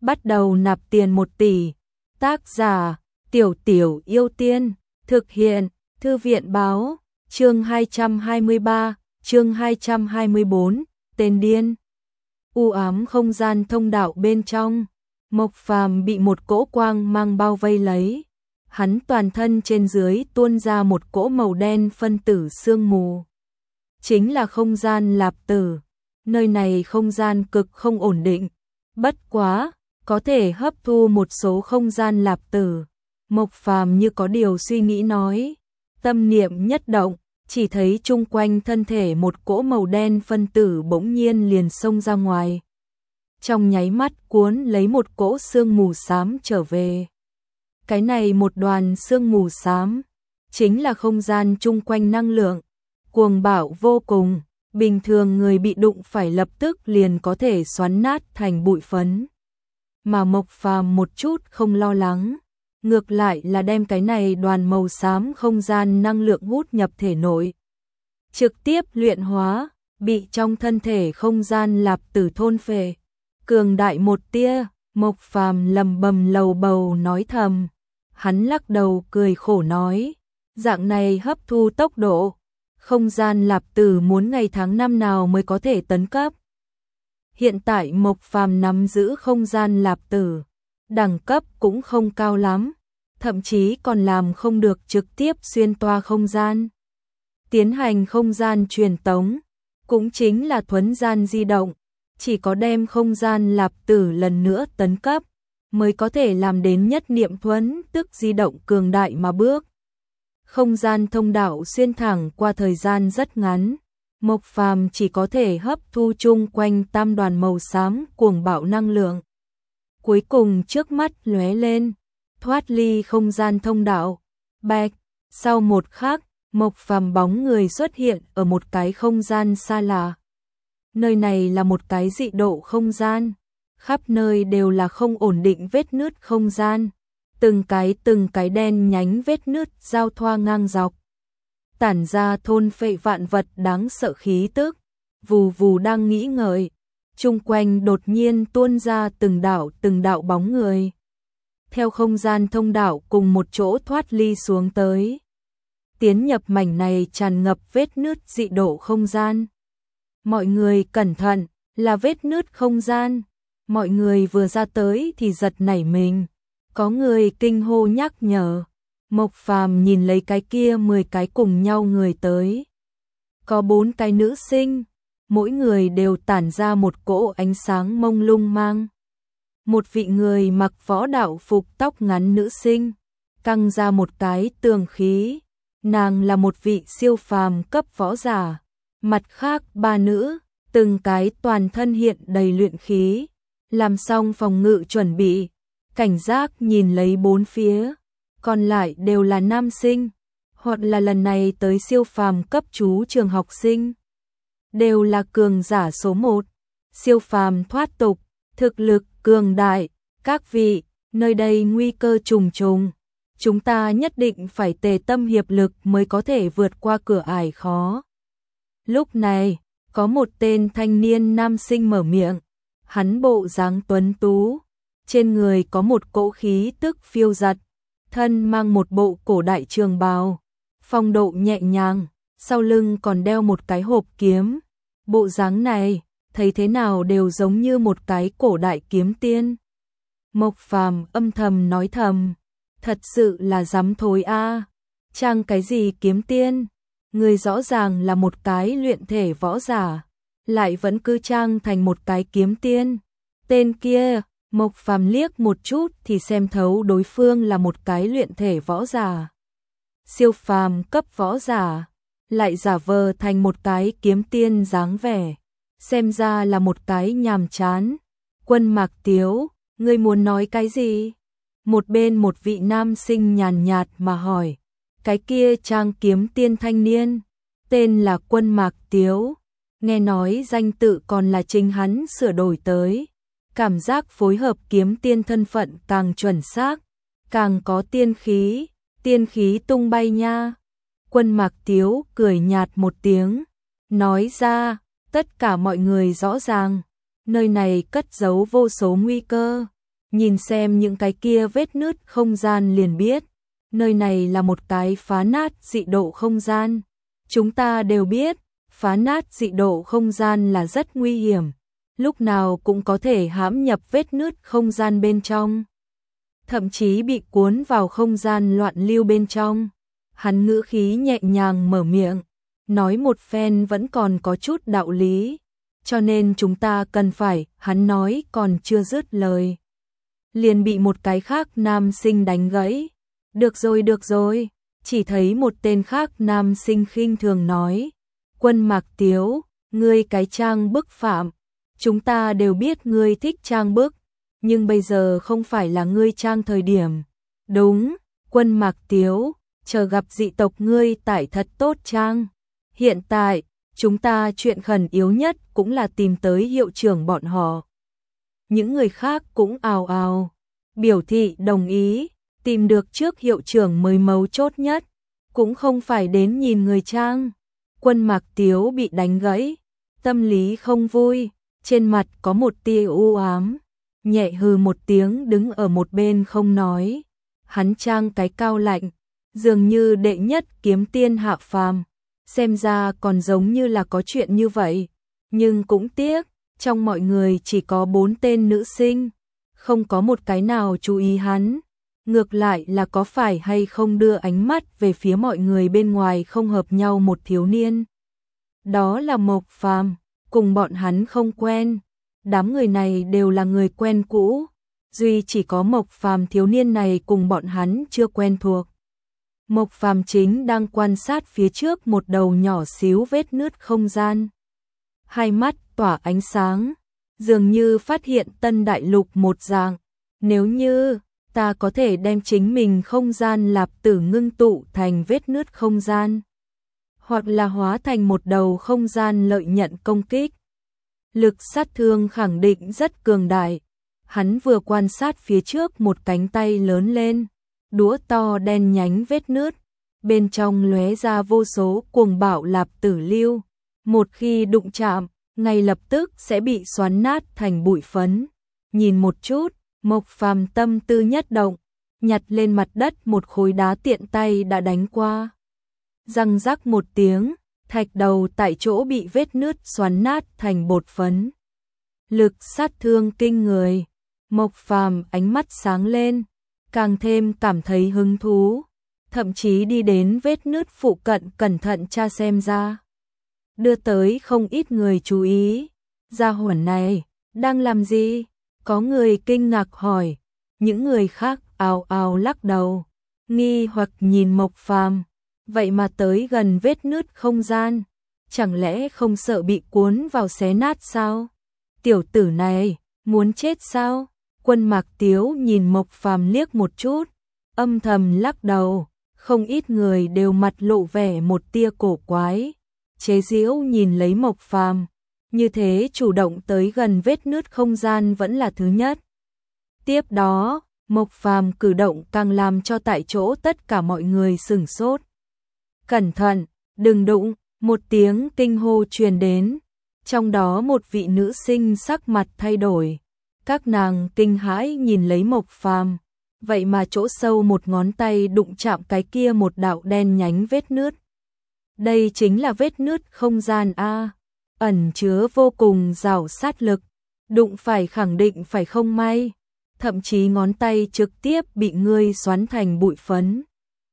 bắt đầu nạp tiền 1 tỷ. Tác giả: Tiểu Tiểu Yêu Tiên. Thực hiện: Thư viện báo. Chương 223, chương 224, tên điên. U ám không gian thông đạo bên trong, Mộc Phàm bị một cỗ quang mang bao vây lấy. Hắn toàn thân trên dưới tuôn ra một cỗ màu đen phân tử sương mù. Chính là không gian lạp tử. Nơi này không gian cực không ổn định. Bất quá, có thể hấp thu một số không gian lạp tử. Mộc Phàm như có điều suy nghĩ nói. Tâm niệm nhất động, chỉ thấy chung quanh thân thể một cỗ màu đen phân tử bỗng nhiên liền xông ra ngoài. Trong nháy mắt cuốn lấy một cỗ sương mù xám trở về. Cái này một đoàn sương mù xám, chính là không gian chung quanh năng lượng, cuồng bạo vô cùng, bình thường người bị đụng phải lập tức liền có thể xoắn nát thành bụi phấn. Mà Mộc Phàm một chút không lo lắng, ngược lại là đem cái này đoàn màu xám không gian năng lượng hút nhập thể nội. Trực tiếp luyện hóa, bị trong thân thể không gian lạp tử thôn phệ. Cường đại một tia, Mộc Phàm lầm bầm lầu bầu nói thầm. Hắn lắc đầu cười khổ nói, dạng này hấp thu tốc độ, không gian lạp tử muốn ngày tháng năm nào mới có thể tấn cấp. Hiện tại Mộc Phàm nắm giữ không gian lạp tử, đẳng cấp cũng không cao lắm, thậm chí còn làm không được trực tiếp xuyên toa không gian. Tiến hành không gian truyền tống, cũng chính là thuấn gian di động, chỉ có đem không gian lạp tử lần nữa tấn cấp, mới có thể làm đến nhất niệm thuấn tức di động cường đại mà bước. Không gian thông đạo xuyên thẳng qua thời gian rất ngắn, Mộc Phàm chỉ có thể hấp thu chung quanh tam đoàn màu xám cuồng bạo năng lượng. Cuối cùng trước mắt lóe lên, thoát ly không gian thông đạo. Bạch, sau một khắc, Mộc Phàm bóng người xuất hiện ở một cái không gian xa lạ. Nơi này là một cái dị độ không gian, khắp nơi đều là không ổn định vết nứt không gian, từng cái đen nhánh vết nứt giao thoa ngang dọc, tản ra thôn phệ vạn vật đáng sợ khí tức. Vù vù đang nghĩ ngợi, chung quanh đột nhiên tuôn ra từng đạo bóng người, theo không gian thông đạo cùng một chỗ thoát ly xuống tới, tiến nhập mảnh này tràn ngập vết nứt dị độ không gian. Mọi người cẩn thận, là vết nứt không gian. Mọi người vừa ra tới thì giật nảy mình, có người kinh hô nhắc nhở. Mộc Phàm nhìn lấy cái kia 10 cái cùng nhau người tới, có 4 cái nữ sinh, mỗi người đều tản ra một cỗ ánh sáng mông lung mang. Một vị người mặc võ đạo phục tóc ngắn nữ sinh, căng ra một cái tường khí, nàng là một vị siêu phàm cấp võ giả. Mặt khác 3 nữ, từng cái toàn thân hiện đầy luyện khí, làm xong phòng ngự chuẩn bị, cảnh giác nhìn lấy bốn phía, còn lại đều là nam sinh, hoặc là lần này tới siêu phàm cấp chú trường học sinh. Đều là cường giả số 1, siêu phàm thoát tục, thực lực cường đại. Các vị, nơi đây nguy cơ trùng trùng, chúng ta nhất định phải tề tâm hiệp lực mới có thể vượt qua cửa ải khó. Lúc này, có một tên thanh niên nam sinh mở miệng, hắn bộ dáng tuấn tú, trên người có một cỗ khí tức phiêu dật, thân mang một bộ cổ đại trường bào, phong độ nhẹ nhàng, sau lưng còn đeo một cái hộp kiếm. Bộ dáng này, thấy thế nào đều giống như một cái cổ đại kiếm tiên. Mộc Phàm âm thầm nói thầm, thật sự là dám thối a, trang cái gì kiếm tiên, người rõ ràng là một cái luyện thể võ giả, lại vẫn cứ trang thành một cái kiếm tiên. Tên kia, Mộc Phàm liếc một chút thì xem thấu đối phương là một cái luyện thể võ giả, siêu phàm cấp võ giả, lại giả vờ thành một cái kiếm tiên dáng vẻ, xem ra là một cái nhàm chán. Quân Mạc Tiếu, ngươi muốn nói cái gì? Một bên một vị nam sinh nhàn nhạt mà hỏi. Cái kia trang kiếm tiên thanh niên, tên là Quân Mạc Tiếu, nghe nói danh tự còn là chính hắn sửa đổi tới, cảm giác phối hợp kiếm tiên thân phận càng chuẩn xác, càng có tiên khí tung bay nha. Quân Mạc Tiếu cười nhạt một tiếng, nói ra, tất cả mọi người rõ ràng, nơi này cất giấu vô số nguy cơ, nhìn xem những cái kia vết nứt không gian liền biết, nơi này là một cái phá nát dị độ không gian. Chúng ta đều biết, phá nát dị độ không gian là rất nguy hiểm, lúc nào cũng có thể hãm nhập vết nứt không gian bên trong, thậm chí bị cuốn vào không gian loạn lưu bên trong. Hắn ngữ khí nhẹ nhàng mở miệng, nói một phen vẫn còn có chút đạo lý, cho nên chúng ta cần phải, hắn nói còn chưa dứt lời, liền bị một cái khác nam sinh đánh gãy. Được rồi, chỉ thấy một tên khác nam sinh khinh thường nói, Quân Mạc Tiếu, ngươi cái trang bức phạm, chúng ta đều biết ngươi thích trang bức, nhưng bây giờ không phải là ngươi trang thời điểm. Đúng, Quân Mạc Tiếu, chờ gặp dị tộc ngươi tải thật tốt trang. Hiện tại, chúng ta chuyện khẩn yếu nhất cũng là tìm tới hiệu trưởng bọn họ. Những người khác cũng ào ào biểu thị đồng ý, tìm được trước hiệu trưởng mới mấu chốt nhất, cũng không phải đến nhìn người trang. Quân Mạc Tiếu bị đánh gãy, tâm lý không vui, trên mặt có một tia u ám, nhẹ hừ một tiếng đứng ở một bên không nói. Hắn trang cái cao lạnh, dường như đệ nhất kiếm tiên hạ phàm, xem ra còn giống như là có chuyện như vậy, nhưng cũng tiếc, trong mọi người chỉ có 4 tên nữ sinh, không có một cái nào chú ý hắn. Ngược lại là có phải hay không đưa ánh mắt về phía mọi người bên ngoài không hợp nhau một thiếu niên. Đó là Mộc Phàm, cùng bọn hắn không quen, đám người này đều là người quen cũ, duy chỉ có Mộc Phàm thiếu niên này cùng bọn hắn chưa quen thuộc. Mộc Phàm chính đang quan sát phía trước một đầu nhỏ xíu vết nứt không gian. Hai mắt tỏa ánh sáng, dường như phát hiện tân đại lục một dạng. Nếu như ta có thể đem chính mình không gian lạp tử ngưng tụ thành vết nứt không gian, hoặc là hóa thành một đầu không gian lợi nhận công kích, lực sát thương khẳng định rất cường đại. Hắn vừa quan sát phía trước một cánh tay lớn lên, đũa to đen nhánh vết nứt, bên trong lóe ra vô số cuồng bạo lạp tử lưu, một khi đụng chạm, ngay lập tức sẽ bị xoắn nát thành bụi phấn. Nhìn một chút, Mộc Phàm tâm tư nhất động, nhặt lên mặt đất một khối đá tiện tay đã đánh qua. Răng rắc một tiếng, thạch đầu tại chỗ bị vết nứt xoắn nát thành bột phấn. Lực sát thương kinh người, Mộc Phàm ánh mắt sáng lên, càng thêm cảm thấy hứng thú, thậm chí đi đến vết nứt phụ cận cẩn thận tra xem ra. Đưa tới không ít người chú ý, gia hỏa này đang làm gì? Có người kinh ngạc hỏi, những người khác ào ào lắc đầu, nghi hoặc nhìn Mộc Phàm, vậy mà tới gần vết nứt không gian, chẳng lẽ không sợ bị cuốn vào xé nát sao? Tiểu tử này, muốn chết sao? Quân Mạc Tiếu nhìn Mộc Phàm liếc một chút, âm thầm lắc đầu, không ít người đều mặt lộ vẻ một tia cổ quái, chế giễu nhìn lấy Mộc Phàm. Như thế chủ động tới gần vết nứt không gian vẫn là thứ nhất. Tiếp đó, Mộc Phàm cử động càng làm cho tại chỗ tất cả mọi người sửng sốt. Cẩn thận, đừng đụng, một tiếng kinh hô truyền đến. Trong đó một vị nữ sinh sắc mặt thay đổi. Các nàng kinh hãi nhìn lấy Mộc Phàm, vậy mà chỗ sâu một ngón tay đụng chạm cái kia một đạo đen nhánh vết nứt. Đây chính là vết nứt không gian a, ẩn chứa vô cùng rào sát lực, đụng phải khẳng định phải không may, thậm chí ngón tay trực tiếp bị ngươi xoắn thành bụi phấn.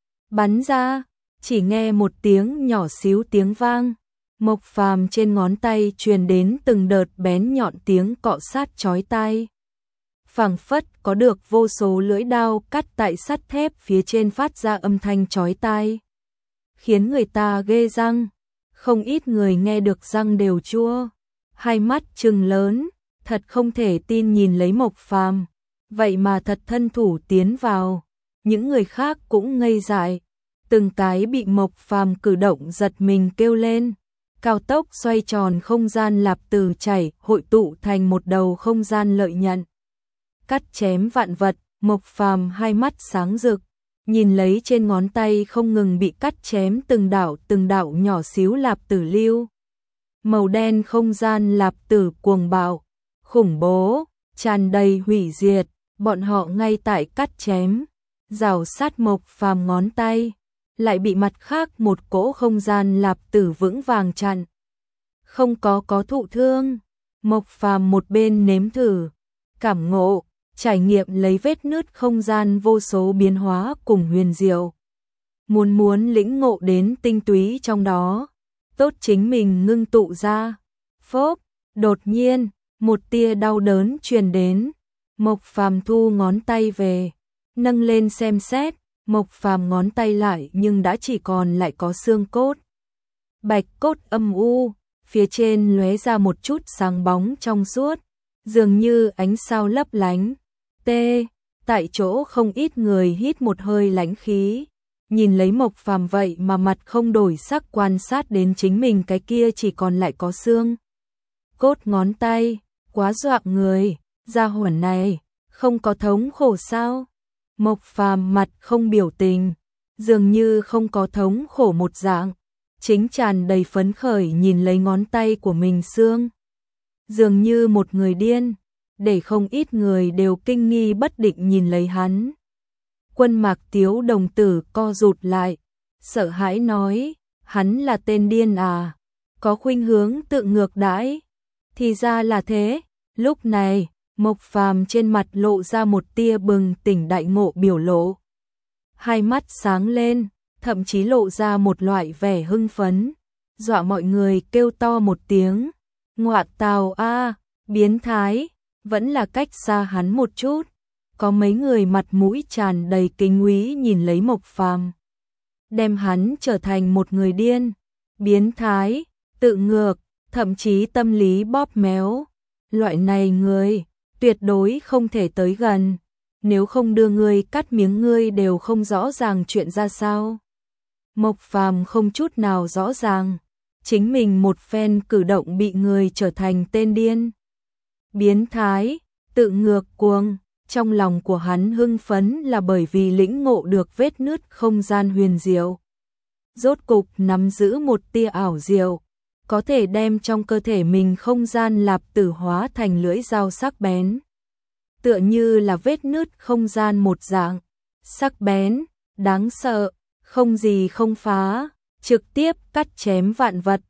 Bắn ra, chỉ nghe một tiếng nhỏ xíu tiếng vang, Mộc Phàm trên ngón tay truyền đến từng đợt bén nhọn tiếng cọ sát chói tai. Phảng phất có được vô số lưỡi dao cắt tại sắt thép phía trên phát ra âm thanh chói tai, khiến người ta ghê răng. Không ít người nghe được răng đều chua, hai mắt trừng lớn, thật không thể tin nhìn lấy Mộc Phàm, vậy mà thật thân thủ tiến vào. Những người khác cũng ngây dại, từng cái bị Mộc Phàm cử động giật mình kêu lên. Cao tốc xoay tròn không gian lạp tử chảy hội tụ thành một đầu không gian lợi nhận, cắt chém vạn vật. Mộc Phàm hai mắt sáng rực, nhìn lấy trên ngón tay không ngừng bị cắt chém từng đạo nhỏ xíu lạp tử lưu. Màu đen không gian lạp tử cuồng bạo, khủng bố, tràn đầy hủy diệt, bọn họ ngay tại cắt chém, rào sát Mộc Phàm ngón tay, lại bị mặt khác một cỗ không gian lạp tử vững vàng chặn. Không có thụ thương, Mộc Phàm một bên nếm thử, cảm ngộ, trải nghiệm lấy vết nứt không gian vô số biến hóa cùng huyền diệu. Muốn lĩnh ngộ đến tinh túy trong đó, tốt chính mình ngưng tụ ra. Phốp, đột nhiên, một tia đau đớn truyền đến, Mộc Phàm thu ngón tay về, nâng lên xem xét, Mộc Phàm ngón tay lại nhưng đã chỉ còn lại có xương cốt. Bạch cốt âm u, phía trên lóe ra một chút sáng bóng trong suốt, dường như ánh sao lấp lánh. Tại chỗ không ít người hít một hơi lãnh khí, nhìn lấy Mộc Phàm vậy mà mặt không đổi sắc quan sát đến chính mình cái kia chỉ còn lại có xương cốt ngón tay, quá dọa người, gia hỏa này, không có thống khổ sao? Mộc Phàm mặt không biểu tình, dường như không có thống khổ một dạng, chính tràn đầy phấn khởi nhìn lấy ngón tay của mình xương. Dường như một người điên, để không ít người đều kinh nghi bất định nhìn lấy hắn. Quân Mạc Tiếu đồng tử co rụt lại, sợ hãi nói, hắn là tên điên à, có khuynh hướng tự ngược đãi. Thì ra là thế, lúc này, Mộc Phàm trên mặt lộ ra một tia bừng tỉnh đại ngộ biểu lộ. Hai mắt sáng lên, thậm chí lộ ra một loại vẻ hưng phấn, dọa mọi người kêu to một tiếng. Ngọa tào a, biến thái, vẫn là cách xa hắn một chút. Có mấy người mặt mũi tràn đầy kính úy nhìn lấy Mộc Phàm, đem hắn trở thành một người điên, biến thái, tự ngược, thậm chí tâm lý bóp méo. Loại này người, tuyệt đối không thể tới gần, nếu không đưa ngươi cắt miếng ngươi đều không rõ ràng chuyện ra sao. Mộc Phàm không chút nào rõ ràng, chính mình một phen cử động bị người trở thành tên điên, biến thái, tự ngược cuồng. Trong lòng của hắn hưng phấn là bởi vì lĩnh ngộ được vết nứt không gian huyền diệu. Rốt cục nắm giữ một tia ảo diệu, có thể đem trong cơ thể mình không gian lạp tử hóa thành lưỡi dao sắc bén. Tựa như là vết nứt không gian một dạng, sắc bén, đáng sợ, không gì không phá, trực tiếp cắt chém vạn vật.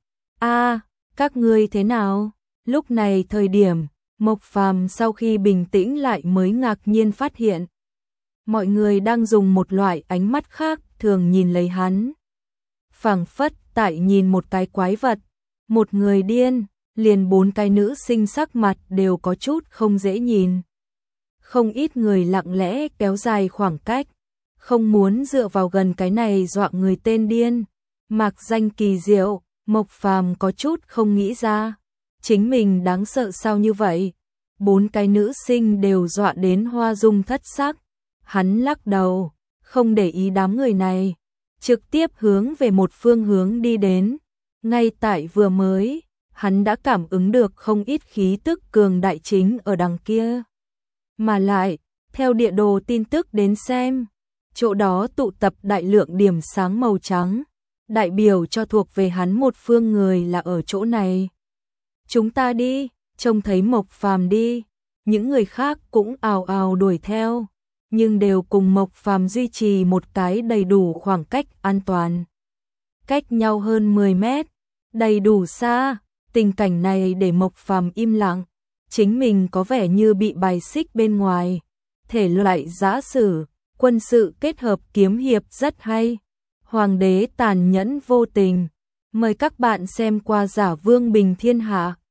Các ngươi thế nào? Lúc này thời điểm, Mộc Phàm sau khi bình tĩnh lại mới ngạc nhiên phát hiện, mọi người đang dùng một loại ánh mắt khác thường nhìn lấy hắn. Phảng phất tại nhìn một cái quái vật, một người điên, liền bốn cái nữ sinh sắc mặt đều có chút không dễ nhìn. Không ít người lặng lẽ kéo dài khoảng cách, không muốn dựa vào gần cái này dọa người tên điên. Mạc danh kỳ diệu, Mộc Phàm có chút không nghĩ ra, chính mình đáng sợ sao như vậy? Bốn cái nữ sinh đều dọa đến hoa dung thất sắc. Hắn lắc đầu, không để ý đám người này, trực tiếp hướng về một phương hướng đi đến. Ngay tại vừa mới, hắn đã cảm ứng được không ít khí tức cường đại chính ở đằng kia. Mà lại, theo địa đồ tin tức đến xem, chỗ đó tụ tập đại lượng điểm sáng màu trắng, đại biểu cho thuộc về hắn một phương người là ở chỗ này. Chúng ta đi, trông thấy Mộc Phàm đi, những người khác cũng ào ào đuổi theo, nhưng đều cùng Mộc Phàm duy trì một cái đầy đủ khoảng cách an toàn. Cách nhau hơn 10 mét, đầy đủ xa, tình cảnh này để Mộc Phàm im lặng, chính mình có vẻ như bị bài xích bên ngoài. Thể loại giã sử, quân sự kết hợp kiếm hiệp rất hay. Hoàng đế tàn nhẫn vô tình. Mời các bạn xem qua Giả Vương Bình Thiên Hạ.